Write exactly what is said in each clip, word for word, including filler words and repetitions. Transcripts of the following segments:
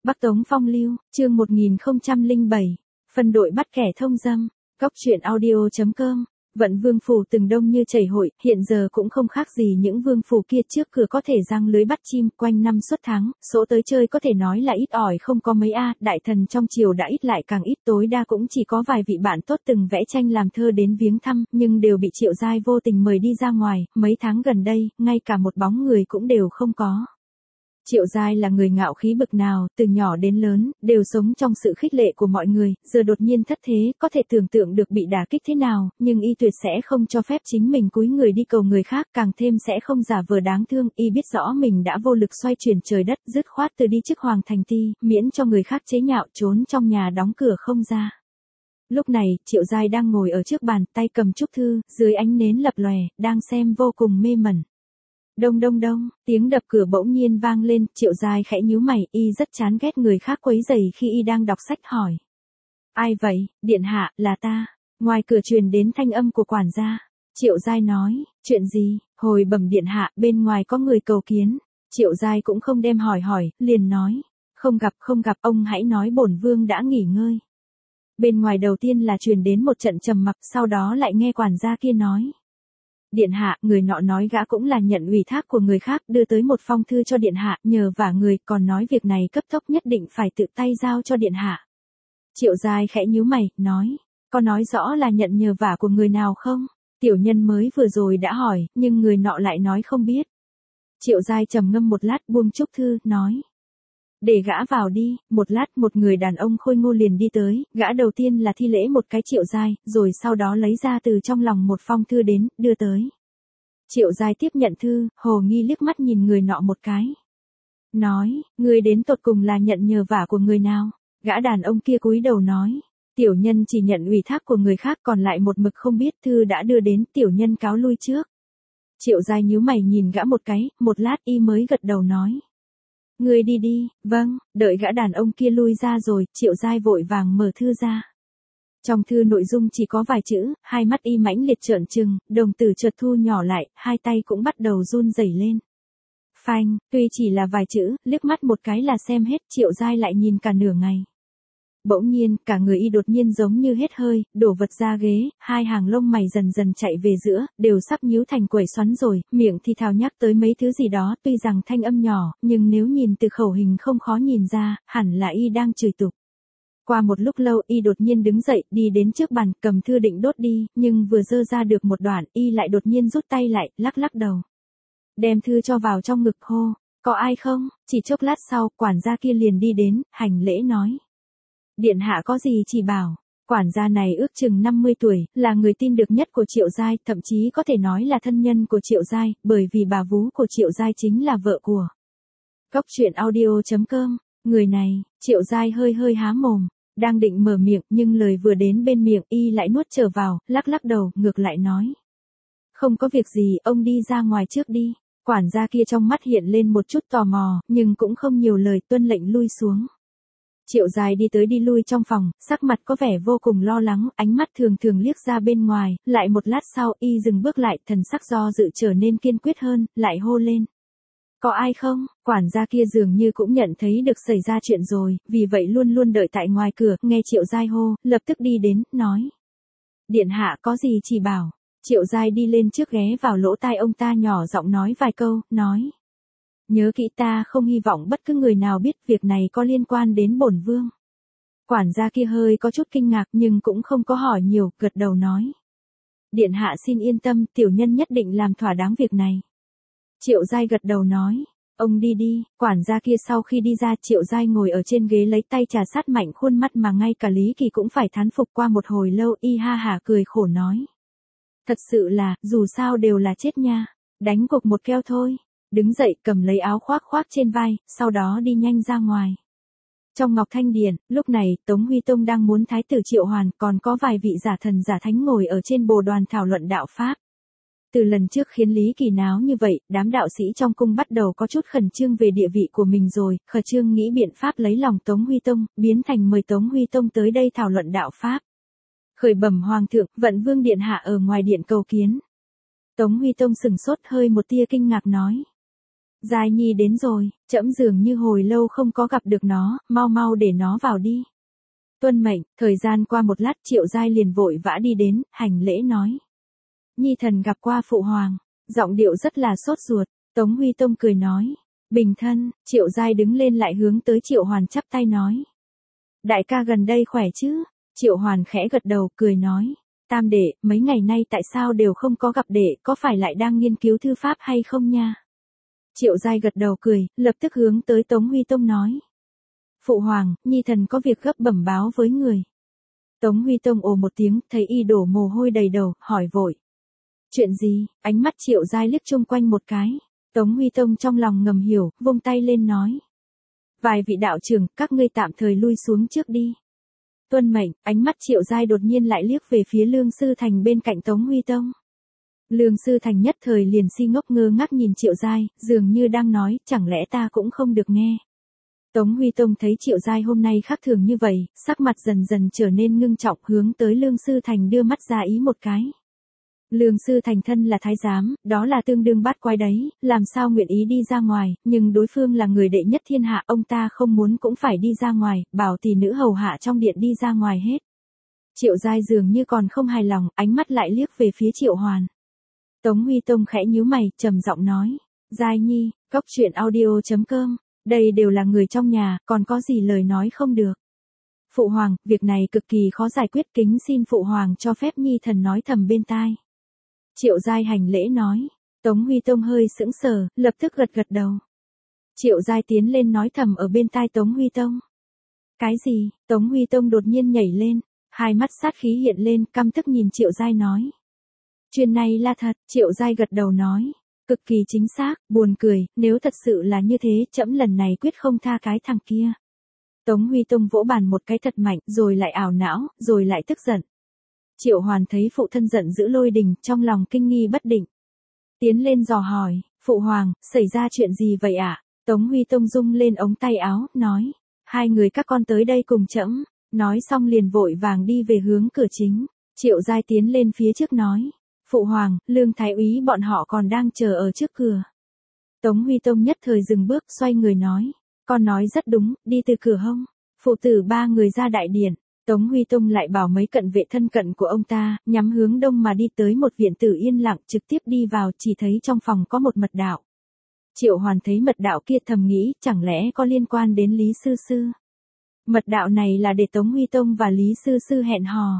Bắc Tống Phong Lưu, chương một nghìn không trăm lẻ bảy, phân đội bắt kẻ thông dâm, Cóc truyện audio chấm com. Vận vương phủ từng đông như chảy hội, hiện giờ cũng không khác gì những vương phủ kia trước cửa có thể giăng lưới bắt chim, quanh năm suốt tháng, số tới chơi có thể nói là ít ỏi không có mấy a, đại thần trong triều đã ít lại càng ít, tối đa cũng chỉ có vài vị bạn tốt từng vẽ tranh làm thơ đến viếng thăm, nhưng đều bị Triệu Giai vô tình mời đi ra ngoài, mấy tháng gần đây, ngay cả một bóng người cũng đều không có. Triệu Giai là người ngạo khí bực nào, từ nhỏ đến lớn, đều sống trong sự khích lệ của mọi người, giờ đột nhiên thất thế, có thể tưởng tượng được bị đả kích thế nào, nhưng y tuyệt sẽ không cho phép chính mình cúi người đi cầu người khác, càng thêm sẽ không giả vờ đáng thương, y biết rõ mình đã vô lực xoay chuyển trời đất, dứt khoát từ đi chức hoàng thành ti, miễn cho người khác chế nhạo, trốn trong nhà đóng cửa không ra. Lúc này, Triệu Giai đang ngồi ở trước bàn, tay cầm trúc thư, dưới ánh nến lập lòe, đang xem vô cùng mê mẩn. Đông đông đông, tiếng đập cửa bỗng nhiên vang lên, Triệu Giai khẽ nhíu mày, y rất chán ghét người khác quấy rầy khi y đang đọc sách, hỏi. Ai vậy, điện hạ, là ta. Ngoài cửa truyền đến thanh âm của quản gia. Triệu Giai nói, chuyện gì, hồi bẩm điện hạ, bên ngoài có người cầu kiến. Triệu Giai cũng không đem hỏi hỏi, liền nói. Không gặp không gặp, ông hãy nói bổn vương đã nghỉ ngơi. Bên ngoài đầu tiên là truyền đến một trận trầm mặc, sau đó lại nghe quản gia kia nói. Điện hạ, người nọ nói gã cũng là nhận ủy thác của người khác, đưa tới một phong thư cho điện hạ, nhờ vả người, còn nói việc này cấp tốc nhất định phải tự tay giao cho điện hạ. Triệu Giai khẽ nhíu mày, nói, có nói rõ là nhận nhờ vả của người nào không? Tiểu nhân mới vừa rồi đã hỏi, nhưng người nọ lại nói không biết. Triệu Giai trầm ngâm một lát, buông trúc thư, nói. Để gã vào đi. Một lát một người đàn ông khôi ngô liền đi tới, gã đầu tiên là thi lễ một cái Triệu Giai, rồi sau đó lấy ra từ trong lòng một phong thư đến, đưa tới. Triệu Giai tiếp nhận thư, hồ nghi liếc mắt nhìn người nọ một cái. Nói, người đến tột cùng là nhận nhờ vả của người nào? Gã đàn ông kia cúi đầu nói. Tiểu nhân chỉ nhận ủy thác của người khác, còn lại một mực không biết, thư đã đưa đến, tiểu nhân cáo lui trước. Triệu Giai nhíu mày nhìn gã một cái, một lát y mới gật đầu nói. Người đi đi, vâng, đợi gã đàn ông kia lui ra rồi, Triệu Giai vội vàng mở thư ra. Trong thư nội dung chỉ có vài chữ, hai mắt y mãnh liệt trợn trừng, đồng tử chợt thu nhỏ lại, hai tay cũng bắt đầu run rẩy lên. Phanh, tuy chỉ là vài chữ, liếc mắt một cái là xem hết, Triệu Giai lại nhìn cả nửa ngày. Bỗng nhiên, cả người y đột nhiên giống như hết hơi, đổ vật ra ghế, hai hàng lông mày dần dần chạy về giữa, đều sắp nhíu thành quẩy xoắn rồi, miệng thì thào nhắc tới mấy thứ gì đó, tuy rằng thanh âm nhỏ, nhưng nếu nhìn từ khẩu hình không khó nhìn ra, hẳn là y đang chửi tục. Qua một lúc lâu, y đột nhiên đứng dậy, đi đến trước bàn, cầm thư định đốt đi, nhưng vừa dơ ra được một đoạn, y lại đột nhiên rút tay lại, lắc lắc đầu. Đem thư cho vào trong ngực hô, có ai không? Chỉ chốc lát sau, quản gia kia liền đi đến, hành lễ nói. Điện hạ có gì chỉ bảo. Quản gia này ước chừng năm mươi tuổi, là người tin được nhất của Triệu Giai, thậm chí có thể nói là thân nhân của Triệu Giai, bởi vì bà vú của Triệu Giai chính là vợ của. Cóc truyện audio chấm com. Người này, Triệu Giai hơi hơi há mồm, đang định mở miệng, nhưng lời vừa đến bên miệng y lại nuốt trở vào, lắc lắc đầu, ngược lại nói. Không có việc gì, ông đi ra ngoài trước đi. Quản gia kia trong mắt hiện lên một chút tò mò, nhưng cũng không nhiều lời, tuân lệnh lui xuống. Triệu Giai đi tới đi lui trong phòng, sắc mặt có vẻ vô cùng lo lắng, ánh mắt thường thường liếc ra bên ngoài, lại một lát sau y dừng bước lại, thần sắc do dự trở nên kiên quyết hơn, lại hô lên. Có ai không? Quản gia kia dường như cũng nhận thấy được xảy ra chuyện rồi, vì vậy luôn luôn đợi tại ngoài cửa, nghe Triệu Giai hô, lập tức đi đến, nói. Điện hạ có gì chỉ bảo. Triệu Giai đi lên trước ghé vào lỗ tai ông ta nhỏ giọng nói vài câu, nói. Nhớ kỹ, ta không hy vọng bất cứ người nào biết việc này có liên quan đến bổn vương. Quản gia kia hơi có chút kinh ngạc nhưng cũng không có hỏi nhiều, gật đầu nói. Điện hạ xin yên tâm, tiểu nhân nhất định làm thỏa đáng việc này. Triệu Giai gật đầu nói. Ông đi đi. Quản gia kia sau khi đi ra, Triệu Giai ngồi ở trên ghế lấy tay trà sát mạnh khuôn mắt mà ngay cả Lý Kỳ cũng phải thán phục. Qua một hồi lâu y ha hả cười khổ nói. Thật sự là, dù sao đều là chết nha. Đánh cuộc một keo thôi. Đứng dậy cầm lấy áo khoác khoác trên vai, sau đó đi nhanh ra ngoài. Trong Ngọc Thanh Điện, lúc này Tống Huy Tông đang muốn thái tử Triệu Hoàn, còn có vài vị giả thần giả thánh ngồi ở trên bồ đoàn thảo luận đạo Pháp. Từ lần trước khiến Lý Kỳ náo như vậy, đám đạo sĩ trong cung bắt đầu có chút khẩn trương về địa vị của mình rồi, khẩn trương nghĩ biện pháp lấy lòng Tống Huy Tông, biến thành mời Tống Huy Tông tới đây thảo luận đạo Pháp. Khởi bẩm Hoàng thượng, Vận Vương điện hạ ở ngoài điện cầu kiến. Tống Huy Tông sừng sốt hơi một tia kinh ngạc nói. Giai Nhi đến rồi, trẫm dường như hồi lâu không có gặp được nó, mau mau để nó vào đi. Tuân mệnh, thời gian qua một lát Triệu Giai liền vội vã đi đến, hành lễ nói. Nhi thần gặp qua phụ hoàng, giọng điệu rất là sốt ruột, Tống Huy Tông cười nói. Bình thân, Triệu Giai đứng lên lại hướng tới Triệu Hoàn chắp tay nói. Đại ca gần đây khỏe chứ? Triệu Hoàn khẽ gật đầu cười nói. Tam đệ, mấy ngày nay tại sao đều không có gặp đệ, có phải lại đang nghiên cứu thư pháp hay không nha? Triệu Giai gật đầu cười, lập tức hướng tới Tống Huy Tông nói. Phụ hoàng, Nhi thần có việc gấp bẩm báo với người. Tống Huy Tông ồ một tiếng, thấy y đổ mồ hôi đầy đầu, hỏi vội. Chuyện gì? Ánh mắt Triệu Giai liếc chung quanh một cái. Tống Huy Tông trong lòng ngầm hiểu, vung tay lên nói. Vài vị đạo trưởng, các ngươi tạm thời lui xuống trước đi. Tuân mệnh, ánh mắt Triệu Giai đột nhiên lại liếc về phía Lương Sư Thành bên cạnh Tống Huy Tông. Lương Sư Thành nhất thời liền si ngốc ngơ ngác nhìn Triệu Giai, dường như đang nói, chẳng lẽ ta cũng không được nghe. Tống Huy Tông thấy Triệu Giai hôm nay khác thường như vậy, sắc mặt dần dần trở nên ngưng trọng hướng tới Lương Sư Thành đưa mắt ra ý một cái. Lương Sư Thành thân là thái giám, đó là tương đương bát quái đấy, làm sao nguyện ý đi ra ngoài, nhưng đối phương là người đệ nhất thiên hạ, ông ta không muốn cũng phải đi ra ngoài, bảo tỷ nữ hầu hạ trong điện đi ra ngoài hết. Triệu Giai dường như còn không hài lòng, ánh mắt lại liếc về phía Triệu Hoàn. Tống Huy Tông khẽ nhíu mày, trầm giọng nói, Giai Nhi, cốc truyện audio chấm com, đây đều là người trong nhà, còn có gì lời nói không được. Phụ hoàng, việc này cực kỳ khó giải quyết, kính xin phụ hoàng cho phép Nhi thần nói thầm bên tai. Triệu Giai hành lễ nói, Tống Huy Tông hơi sững sờ, lập tức gật gật đầu. Triệu Giai tiến lên nói thầm ở bên tai Tống Huy Tông. Cái gì? Tống Huy Tông đột nhiên nhảy lên, hai mắt sát khí hiện lên, căm tức nhìn Triệu Giai nói. Chuyện này là thật, Triệu Giai gật đầu nói, cực kỳ chính xác, buồn cười, nếu thật sự là như thế, trẫm lần này quyết không tha cái thằng kia. Tống Huy Tông vỗ bàn một cái thật mạnh, rồi lại ảo não, rồi lại tức giận. Triệu Hoàn thấy phụ thân giận dữ lôi đình, trong lòng kinh nghi bất định. Tiến lên dò hỏi, phụ hoàng, xảy ra chuyện gì vậy ạ? À? Tống Huy Tông rung lên ống tay áo, nói, hai người các con tới đây cùng trẫm. Nói xong liền vội vàng đi về hướng cửa chính. Triệu Giai tiến lên phía trước nói, phụ hoàng, Lương Thái úy bọn họ còn đang chờ ở trước cửa. Tống Huy Tông nhất thời dừng bước, xoay người nói, con nói rất đúng, đi từ cửa hông. Phụ tử ba người ra đại điện. Tống Huy Tông lại bảo mấy cận vệ thân cận của ông ta, nhắm hướng đông mà đi tới một viện tử yên lặng, trực tiếp đi vào, chỉ thấy trong phòng có một mật đạo. Triệu Hoàn thấy mật đạo kia thầm nghĩ, chẳng lẽ có liên quan đến Lý Sư Sư. Mật đạo này là để Tống Huy Tông và Lý Sư Sư hẹn hò.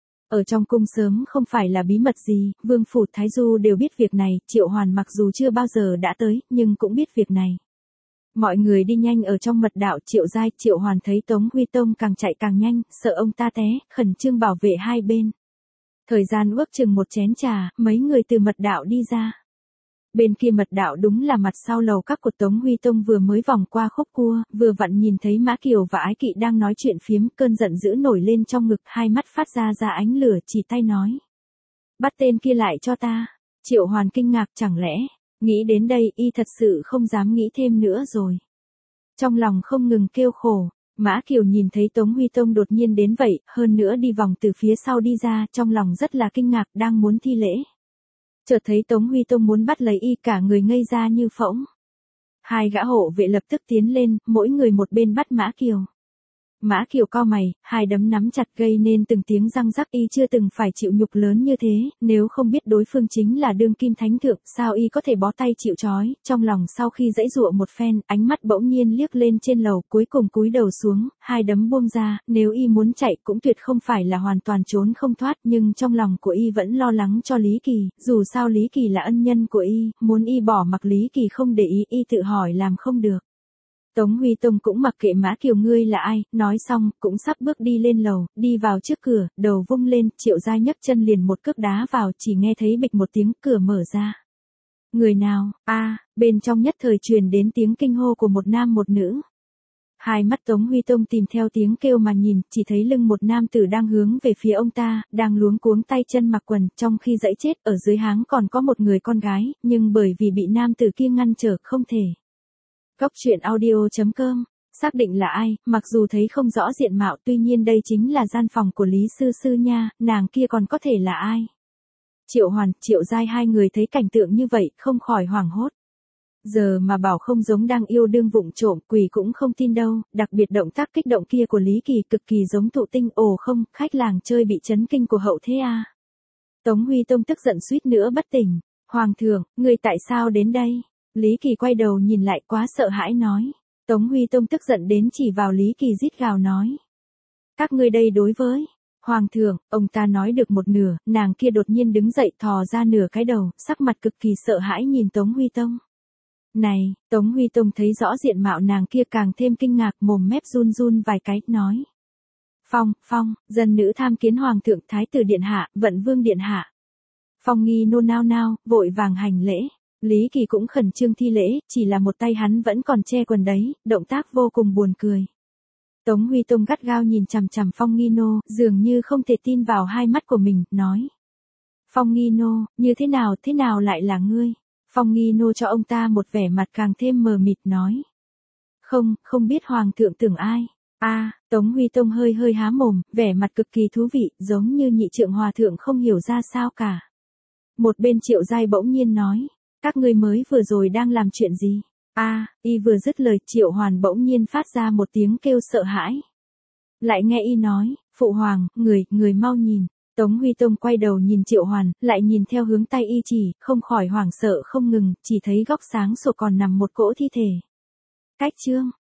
Ở trong cung sớm không phải là bí mật gì, Vương Phủ Thái Du đều biết việc này, Triệu Hoàn mặc dù chưa bao giờ đã tới, nhưng cũng biết việc này. Mọi người đi nhanh ở trong mật đạo. Triệu Giai, Triệu Hoàn thấy Tống Huy Tông càng chạy càng nhanh, sợ ông ta té, khẩn trương bảo vệ hai bên. Thời gian ước chừng một chén trà, mấy người từ mật đạo đi ra. Bên kia mật đạo đúng là mặt sau lầu các của Tống Huy Tông vừa mới vòng qua khúc cua, vừa vặn nhìn thấy Mã Kiều và Ái Kỵ đang nói chuyện phiếm, cơn giận dữ nổi lên trong ngực, hai mắt phát ra ra ánh lửa, chỉ tay nói. Bắt tên kia lại cho ta. Triệu Hoàn kinh ngạc, chẳng lẽ, nghĩ đến đây y thật sự không dám nghĩ thêm nữa rồi. Trong lòng không ngừng kêu khổ, Mã Kiều nhìn thấy Tống Huy Tông đột nhiên đến vậy, hơn nữa đi vòng từ phía sau đi ra, trong lòng rất là kinh ngạc, đang muốn thi lễ. Chợt thấy Tống Huy Tông muốn bắt lấy y, cả người ngây ra như phỗng. Hai gã hộ vệ lập tức tiến lên, mỗi người một bên bắt Mã Kiều. Mã Kiều cau mày, hai đấm nắm chặt gây nên từng tiếng răng rắc, y chưa từng phải chịu nhục lớn như thế, nếu không biết đối phương chính là đương kim thánh thượng, sao y có thể bó tay chịu trói, trong lòng sau khi giãy giụa một phen, ánh mắt bỗng nhiên liếc lên trên lầu, cuối cùng cúi đầu xuống, hai đấm buông ra, nếu y muốn chạy cũng tuyệt không phải là hoàn toàn trốn không thoát, nhưng trong lòng của y vẫn lo lắng cho Lý Kỳ, dù sao Lý Kỳ là ân nhân của y, muốn y bỏ mặc Lý Kỳ không để ý, y tự hỏi làm không được. Tống Huy Tông cũng mặc kệ Mã Kiều ngươi là ai, nói xong, cũng sắp bước đi lên lầu, đi vào trước cửa, đầu vung lên, Triệu Giai nhấc chân liền một cước đá vào, chỉ nghe thấy bịch một tiếng, cửa mở ra. Người nào? A, bên trong nhất thời truyền đến tiếng kinh hô của một nam một nữ. Hai mắt Tống Huy Tông tìm theo tiếng kêu mà nhìn, chỉ thấy lưng một nam tử đang hướng về phía ông ta, đang luống cuống tay chân mặc quần, trong khi giãy chết, ở dưới háng còn có một người con gái, nhưng bởi vì bị nam tử kia ngăn trở, không thể. Cốc truyện audio chấm com, xác định là ai, mặc dù thấy không rõ diện mạo, tuy nhiên đây chính là gian phòng của Lý Sư Sư nha, nàng kia còn có thể là ai. Triệu Hoàn, Triệu Giai hai người thấy cảnh tượng như vậy, không khỏi hoảng hốt. giờ mà bảo không giống đang yêu đương vụng trộm, quỷ cũng không tin đâu, đặc biệt động tác kích động kia của Lý Kỳ cực kỳ giống thụ tinh, ồ không, khách làng chơi bị chấn kinh của hậu thế à. Tống Huy Tông tức giận suýt nữa bất tỉnh, Hoàng thượng, người tại sao đến đây? Lý Kỳ quay đầu nhìn lại quá sợ hãi nói. Tống Huy Tông tức giận đến chỉ vào Lý Kỳ rít gào nói. Các ngươi đây đối với Hoàng thượng, ông ta nói được một nửa, nàng kia đột nhiên đứng dậy thò ra nửa cái đầu, sắc mặt cực kỳ sợ hãi nhìn Tống Huy Tông. Này, Tống Huy Tông thấy rõ diện mạo nàng kia càng thêm kinh ngạc, mồm mép run run vài cái, nói. Phong, Phong, dân nữ tham kiến Hoàng thượng, Thái tử điện hạ, Vận vương điện hạ. Phong Nghi nôn nao nao, vội vàng hành lễ. Lý Kỳ cũng khẩn trương thi lễ, chỉ là một tay hắn vẫn còn che quần đấy, động tác vô cùng buồn cười. Tống Huy Tông gắt gao nhìn chằm chằm Phong Nghi Nô, dường như không thể tin vào hai mắt của mình, nói. Phong Nghi Nô, như thế nào, thế nào lại là ngươi? Phong Nghi Nô cho ông ta một vẻ mặt càng thêm mờ mịt nói. Không, không biết Hoàng thượng tưởng ai. A, à, Tống Huy Tông hơi hơi há mồm, vẻ mặt cực kỳ thú vị, giống như nhị trượng hòa thượng không hiểu ra sao cả. Một bên Triệu Giai bỗng nhiên nói. Các ngươi mới vừa rồi đang làm chuyện gì? A, à, y vừa dứt lời, Triệu Hoàn bỗng nhiên phát ra một tiếng kêu sợ hãi. Lại nghe y nói, phụ hoàng, người, người mau nhìn. Tống Huy Tông quay đầu nhìn Triệu Hoàn, lại nhìn theo hướng tay y chỉ, không khỏi hoảng sợ không ngừng, chỉ thấy góc sáng sổ còn nằm một cỗ thi thể. Cách chương